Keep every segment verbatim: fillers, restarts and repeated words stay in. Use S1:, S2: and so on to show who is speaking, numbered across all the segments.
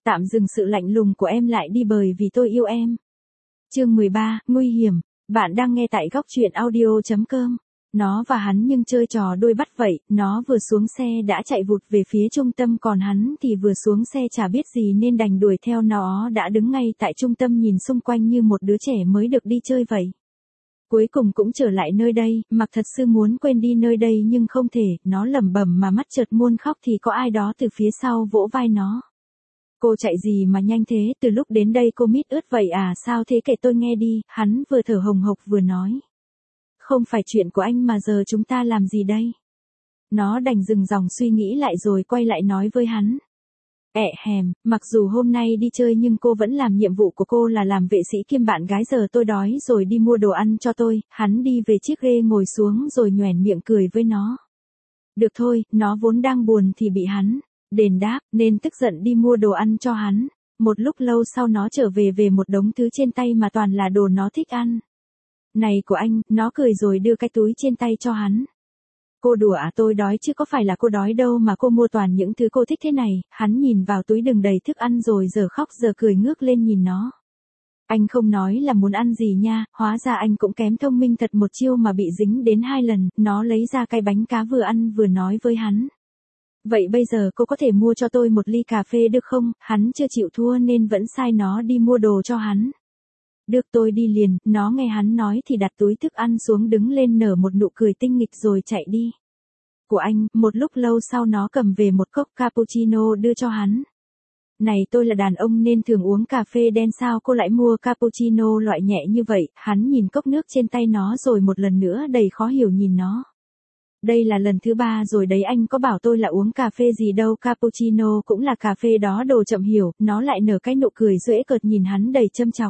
S1: Tạm dừng sự lạnh lùng của em lại đi bởi vì tôi yêu em. Chương mười ba, nguy hiểm. Bạn đang nghe tại góc truyện audio chấm com. Nó và hắn nhưng chơi trò đuôi bắt vậy, nó vừa xuống xe đã chạy vụt về phía trung tâm, còn hắn thì vừa xuống xe chả biết gì nên đành đuổi theo. Nó đã đứng ngay tại trung tâm nhìn xung quanh như một đứa trẻ mới được đi chơi vậy. Cuối cùng cũng trở lại nơi đây, mặc thật sự muốn quên đi nơi đây nhưng không thể, nó lẩm bẩm mà mắt chợt muốn khóc thì có ai đó từ phía sau vỗ vai nó. Cô chạy gì mà nhanh thế, từ lúc đến đây cô mít ướt vậy à, sao thế kể tôi nghe đi, hắn vừa thở hồng hộc vừa nói. Không phải chuyện của anh mà giờ chúng ta làm gì đây? Nó đành dừng dòng suy nghĩ lại rồi quay lại nói với hắn. Ẹ hèm, mặc dù hôm nay đi chơi nhưng cô vẫn làm nhiệm vụ của cô là làm vệ sĩ kiêm bạn gái, giờ tôi đói rồi, đi mua đồ ăn cho tôi. Hắn đi về chiếc ghê ngồi xuống rồi nhoẻn miệng cười với nó. Được thôi, nó vốn đang buồn thì bị hắn đền đáp nên tức giận đi mua đồ ăn cho hắn. Một lúc lâu sau nó trở về về một đống thứ trên tay mà toàn là đồ nó thích ăn. Này của anh, nó cười rồi đưa cái túi trên tay cho hắn. Cô đùa à, tôi đói chứ có phải là cô đói đâu mà cô mua toàn những thứ cô thích thế này. Hắn nhìn vào túi đựng đầy thức ăn rồi giờ khóc giờ cười ngước lên nhìn nó. Anh không nói là muốn ăn gì nha, hóa ra anh cũng kém thông minh thật, một chiêu mà bị dính đến hai lần. Nó lấy ra cái bánh cá vừa ăn vừa nói với hắn. Vậy bây giờ cô có thể mua cho tôi một ly cà phê được không? Hắn chưa chịu thua nên vẫn sai nó đi mua đồ cho hắn. Được, tôi đi liền. Nó nghe hắn nói thì đặt túi thức ăn xuống, đứng lên nở một nụ cười tinh nghịch rồi chạy đi. Của anh, một lúc lâu sau nó cầm về một cốc cappuccino đưa cho hắn. Này, tôi là đàn ông nên thường uống cà phê đen, sao cô lại mua cappuccino loại nhẹ như vậy? Hắn nhìn cốc nước trên tay nó rồi một lần nữa đầy khó hiểu nhìn nó. Đây là lần thứ ba rồi đấy, anh có bảo tôi là uống cà phê gì đâu, cappuccino cũng là cà phê đó, đồ chậm hiểu. Nó lại nở cái nụ cười giễu cợt nhìn hắn đầy châm chọc.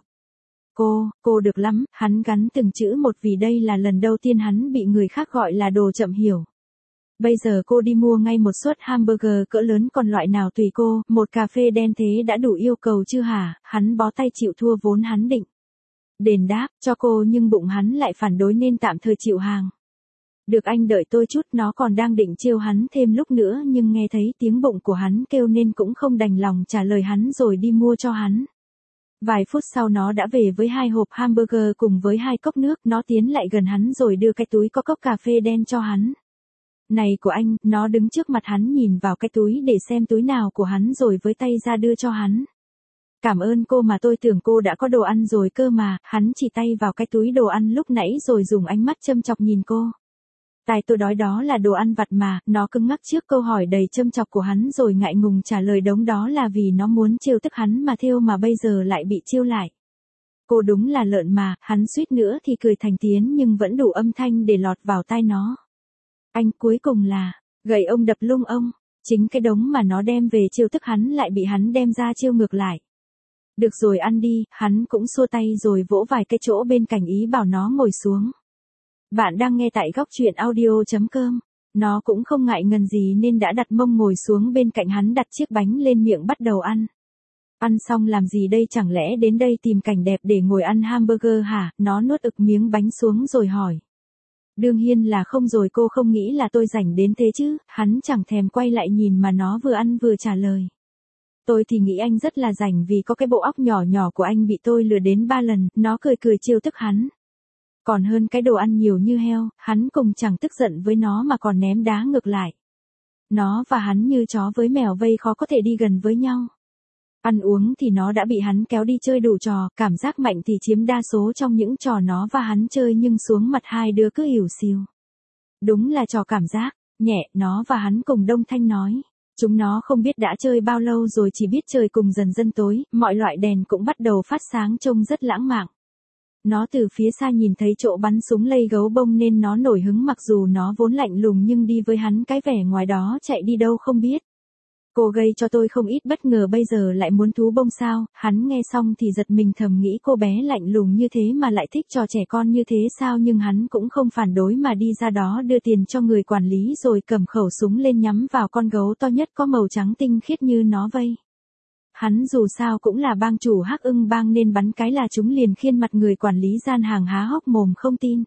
S1: Cô, cô được lắm, hắn gắn từng chữ một vì đây là lần đầu tiên hắn bị người khác gọi là đồ chậm hiểu. Bây giờ cô đi mua ngay một suất hamburger cỡ lớn, còn loại nào tùy cô, một cà phê đen thế đã đủ yêu cầu chưa hả? Hắn bó tay chịu thua, vốn hắn định đền đáp cho cô nhưng bụng hắn lại phản đối nên tạm thời chịu hàng. Được, anh đợi tôi chút. Nó còn đang định trêu hắn thêm lúc nữa nhưng nghe thấy tiếng bụng của hắn kêu nên cũng không đành lòng trả lời hắn rồi đi mua cho hắn. Vài phút sau nó đã về với hai hộp hamburger cùng với hai cốc nước. Nó tiến lại gần hắn rồi đưa cái túi có cốc cà phê đen cho hắn. Này của anh, nó đứng trước mặt hắn nhìn vào cái túi để xem túi nào của hắn rồi với tay ra đưa cho hắn. Cảm ơn cô, mà tôi tưởng cô đã có đồ ăn rồi cơ mà. Hắn chỉ tay vào cái túi đồ ăn lúc nãy rồi dùng ánh mắt châm chọc nhìn cô. Tại tôi đói, đó là đồ ăn vặt mà. Nó cứng ngắc trước câu hỏi đầy châm chọc của hắn rồi ngại ngùng trả lời đống đó là vì nó muốn trêu tức hắn mà thêu mà bây giờ lại bị trêu lại. Cô đúng là lợn mà. Hắn suýt nữa thì cười thành tiếng nhưng vẫn đủ âm thanh để lọt vào tai nó. Anh, cuối cùng là gậy ông đập lung ông. Chính cái đống mà nó đem về trêu tức hắn lại bị hắn đem ra trêu ngược lại. Được rồi, ăn đi. Hắn cũng xua tay rồi vỗ vài cái chỗ bên cạnh ý bảo nó ngồi xuống. Bạn đang nghe tại góc truyện audio chấm com. Nó cũng không ngại ngần gì nên đã đặt mông ngồi xuống bên cạnh hắn, đặt chiếc bánh lên miệng bắt đầu ăn. Ăn xong làm gì đây, chẳng lẽ đến đây tìm cảnh đẹp để ngồi ăn hamburger hả? Nó nuốt ực miếng bánh xuống rồi hỏi. Đương nhiên là không rồi, cô không nghĩ là tôi rảnh đến thế chứ? Hắn chẳng thèm quay lại nhìn mà nó vừa ăn vừa trả lời. Tôi thì nghĩ anh rất là rảnh vì có cái bộ óc nhỏ nhỏ của anh bị tôi lừa đến ba lần. Nó cười cười trêu tức hắn. Còn hơn cái đồ ăn nhiều như heo. Hắn cùng chẳng tức giận với nó mà còn ném đá ngược lại. Nó và hắn như chó với mèo vây, khó có thể đi gần với nhau. Ăn uống thì nó đã bị hắn kéo đi chơi đủ trò, cảm giác mạnh thì chiếm đa số trong những trò nó và hắn chơi, nhưng xuống mặt hai đứa cứ ỉu xìu. Đúng là trò cảm giác nhẹ. Nó và hắn cùng đông thanh nói. Chúng nó không biết đã chơi bao lâu rồi, chỉ biết trời cùng dần dần tối, mọi loại đèn cũng bắt đầu phát sáng trông rất lãng mạn. Nó từ phía xa nhìn thấy chỗ bắn súng lây gấu bông nên nó nổi hứng, mặc dù nó vốn lạnh lùng nhưng đi với hắn cái vẻ ngoài đó chạy đi đâu không biết. Cô gây cho tôi không ít bất ngờ, bây giờ lại muốn thú bông sao? Hắn nghe xong thì giật mình, thầm nghĩ cô bé lạnh lùng như thế mà lại thích trò trẻ con như thế sao, nhưng hắn cũng không phản đối mà đi ra đó đưa tiền cho người quản lý rồi cầm khẩu súng lên nhắm vào con gấu to nhất có màu trắng tinh khiết như nó vây. Hắn dù sao cũng là bang chủ Hắc Ưng bang nên bắn cái là chúng liền, khiên mặt người quản lý gian hàng há hốc mồm không tin.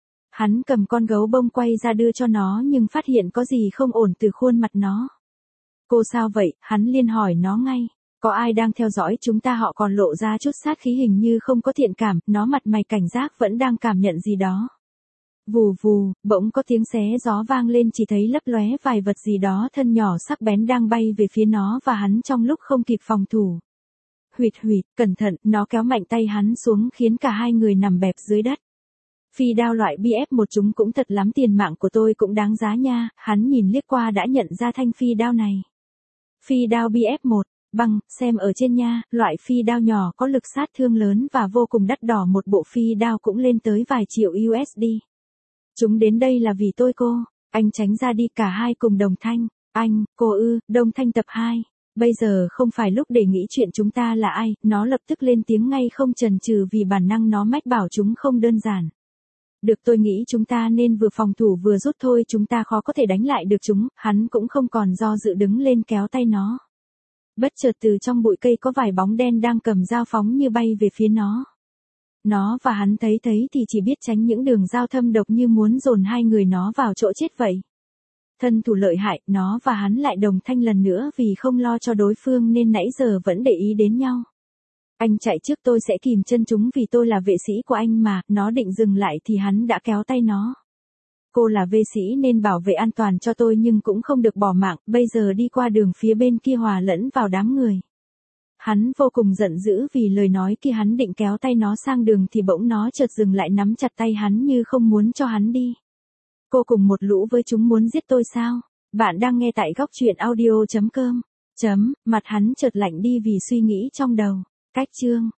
S1: Hắn cầm con gấu bông quay ra đưa cho nó nhưng phát hiện có gì không ổn từ khuôn mặt nó. Cô sao vậy? Hắn liền hỏi nó ngay. Có ai đang theo dõi chúng ta, họ còn lộ ra chút sát khí hình như không có thiện cảm, nó mặt mày cảnh giác vẫn đang cảm nhận gì đó. Vù vù, bỗng có tiếng xé gió vang lên, chỉ thấy lấp lóe vài vật gì đó thân nhỏ sắc bén đang bay về phía nó và hắn trong lúc không kịp phòng thủ. Huỵt huỵt, cẩn thận, nó kéo mạnh tay hắn xuống khiến cả hai người nằm bẹp dưới đất. Phi đao loại B F một chúng cũng thật lắm, tiền mạng của tôi cũng đáng giá nha, hắn nhìn liếc qua đã nhận ra thanh phi đao này. Phi đao B F một, băng, xem ở trên nha, loại phi đao nhỏ có lực sát thương lớn và vô cùng đắt đỏ, một bộ phi đao cũng lên tới vài triệu U S D. Chúng đến đây là vì tôi cô, anh tránh ra đi, cả hai cùng đồng thanh, anh, cô ư, đồng thanh tập hai. Bây giờ không phải lúc để nghĩ chuyện chúng ta là ai, nó lập tức lên tiếng ngay không chần chừ vì bản năng nó mách bảo chúng không đơn giản. Được, tôi nghĩ chúng ta nên vừa phòng thủ vừa rút thôi, chúng ta khó có thể đánh lại được chúng, hắn cũng không còn do dự đứng lên kéo tay nó. Bất chợt từ trong bụi cây có vài bóng đen đang cầm dao phóng như bay về phía nó. Nó và hắn thấy thấy thì chỉ biết tránh những đường dao thâm độc như muốn dồn hai người nó vào chỗ chết vậy. Thân thủ lợi hại, nó và hắn lại đồng thanh lần nữa vì không lo cho đối phương nên nãy giờ vẫn để ý đến nhau. Anh chạy trước, tôi sẽ kìm chân chúng vì tôi là vệ sĩ của anh mà, nó định dừng lại thì hắn đã kéo tay nó. Cô là vệ sĩ nên bảo vệ an toàn cho tôi nhưng cũng không được bỏ mạng, bây giờ đi qua đường phía bên kia hòa lẫn vào đám người. Hắn vô cùng giận dữ vì lời nói kia, hắn định kéo tay nó sang đường thì bỗng nó chợt dừng lại, nắm chặt tay hắn như không muốn cho hắn đi. Cô cùng một lũ với chúng muốn giết tôi sao? Bạn đang nghe tại góc truyện audio chấm com. Chấm, mặt hắn chợt lạnh đi vì suy nghĩ trong đầu. Cách chương